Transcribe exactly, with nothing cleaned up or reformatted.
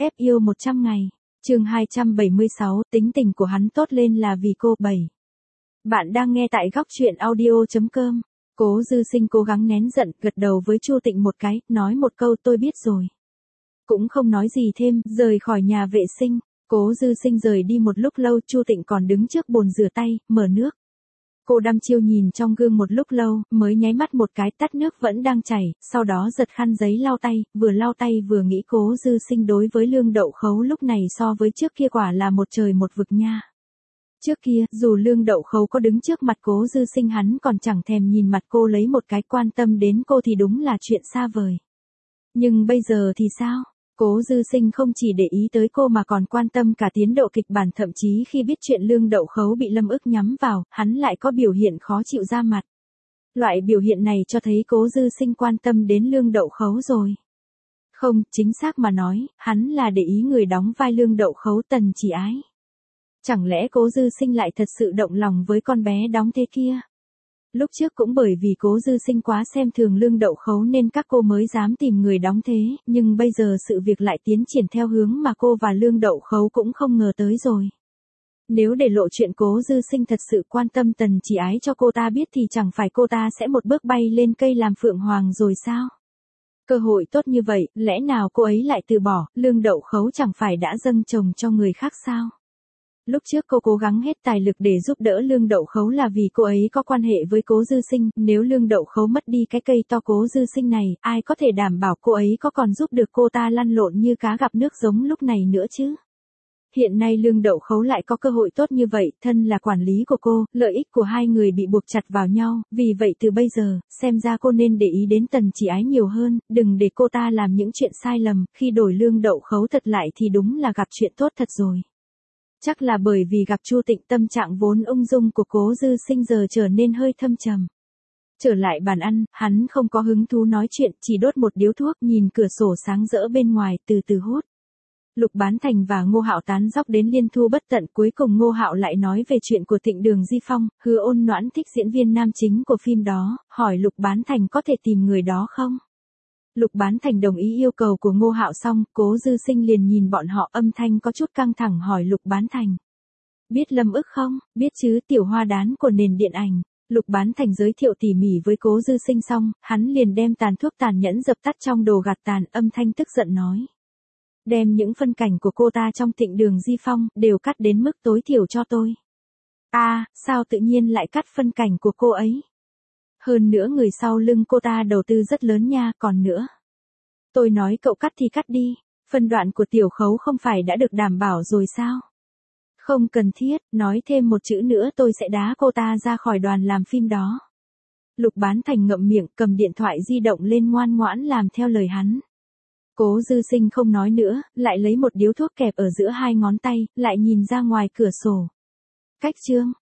ép yêu một trăm ngày. Chương hai trăm bảy mươi sáu, tính tình của hắn tốt lên là vì cô. bảy. Bạn đang nghe tại góc truyện audio chấm com. Cố Dư Sinh cố gắng nén giận, gật đầu với Chu Tịnh một cái, nói một câu tôi biết rồi. Cũng không nói gì thêm, rời khỏi nhà vệ sinh. Cố Dư Sinh rời đi một lúc lâu, Chu Tịnh còn đứng trước bồn rửa tay, mở nước. Cô đăm chiêu nhìn trong gương một lúc lâu, mới nháy mắt một cái, tắt nước vẫn đang chảy, sau đó giật khăn giấy lau tay, vừa lau tay vừa nghĩ Cố Dư Sinh đối với Lương Đậu Khấu lúc này so với trước kia quả là một trời một vực nha. Trước kia, dù Lương Đậu Khấu có đứng trước mặt Cố Dư Sinh hắn còn chẳng thèm nhìn mặt cô lấy một cái, quan tâm đến cô thì đúng là chuyện xa vời. Nhưng bây giờ thì sao? Cố Dư Sinh không chỉ để ý tới cô mà còn quan tâm cả tiến độ kịch bản, thậm chí khi biết chuyện Lương Đậu Khấu bị Lâm Ức nhắm vào, hắn lại có biểu hiện khó chịu ra mặt. Loại biểu hiện này cho thấy Cố Dư Sinh quan tâm đến Lương Đậu Khấu rồi. Không, chính xác mà nói, hắn là để ý người đóng vai Lương Đậu Khấu, Tần Chỉ Ái. Chẳng lẽ Cố Dư Sinh lại thật sự động lòng với con bé đóng thế kia? Lúc trước cũng bởi vì Cố Dư Sinh quá xem thường Lương Đậu Khấu nên các cô mới dám tìm người đóng thế, nhưng bây giờ sự việc lại tiến triển theo hướng mà cô và Lương Đậu Khấu cũng không ngờ tới rồi. Nếu để lộ chuyện Cố Dư Sinh thật sự quan tâm Tần Chỉ Ái cho cô ta biết thì chẳng phải cô ta sẽ một bước bay lên cây làm phượng hoàng rồi sao? Cơ hội tốt như vậy, lẽ nào cô ấy lại từ bỏ, Lương Đậu Khấu chẳng phải đã dâng chồng cho người khác sao? Lúc trước cô cố gắng hết tài lực để giúp đỡ Lương Đậu Khấu là vì cô ấy có quan hệ với Cố Dư Sinh, nếu Lương Đậu Khấu mất đi cái cây to Cố Dư Sinh này, ai có thể đảm bảo cô ấy có còn giúp được cô ta lăn lộn như cá gặp nước giống lúc này nữa chứ? Hiện nay Lương Đậu Khấu lại có cơ hội tốt như vậy, thân là quản lý của cô, lợi ích của hai người bị buộc chặt vào nhau, vì vậy từ bây giờ, xem ra cô nên để ý đến Tần Chỉ Ái nhiều hơn, đừng để cô ta làm những chuyện sai lầm, khi đổi Lương Đậu Khấu thật lại thì đúng là gặp chuyện tốt thật rồi. Chắc là bởi vì gặp Chu Tịnh, tâm trạng vốn ung dung của Cố Dư Sinh giờ trở nên hơi thâm trầm. Trở lại bàn ăn, hắn không có hứng thú nói chuyện, chỉ đốt một điếu thuốc, nhìn cửa sổ sáng rỡ bên ngoài, từ từ hút. Lục Bán Thành và Ngô Hạo tán dóc đến liên thu bất tận, cuối cùng Ngô Hạo lại nói về chuyện của Thịnh Đường Di Phong, Hứa Ôn Noãn thích diễn viên nam chính của phim đó, hỏi Lục Bán Thành có thể tìm người đó không? Lục Bán Thành đồng ý yêu cầu của Ngô Hạo xong, Cố Dư Sinh liền nhìn bọn họ, âm thanh có chút căng thẳng hỏi Lục Bán Thành. Biết Lâm Ức không? Biết chứ, tiểu hoa đán của nền điện ảnh. Lục Bán Thành giới thiệu tỉ mỉ với Cố Dư Sinh xong, hắn liền đem tàn thuốc tàn nhẫn dập tắt trong đồ gạt tàn, âm thanh tức giận nói. Đem những phân cảnh của cô ta trong Thịnh Đường Di Phong, đều cắt đến mức tối thiểu cho tôi. A, à, sao tự nhiên lại cắt phân cảnh của cô ấy? Hơn nữa người sau lưng cô ta đầu tư rất lớn nha, còn nữa. Tôi nói cậu cắt thì cắt đi, phân đoạn của Tiểu Khấu không phải đã được đảm bảo rồi sao? Không cần thiết, nói thêm một chữ nữa tôi sẽ đá cô ta ra khỏi đoàn làm phim đó. Lục Bán Thành ngậm miệng, cầm điện thoại di động lên ngoan ngoãn làm theo lời hắn. Cố Dư Sinh không nói nữa, lại lấy một điếu thuốc kẹp ở giữa hai ngón tay, lại nhìn ra ngoài cửa sổ. Cách chương,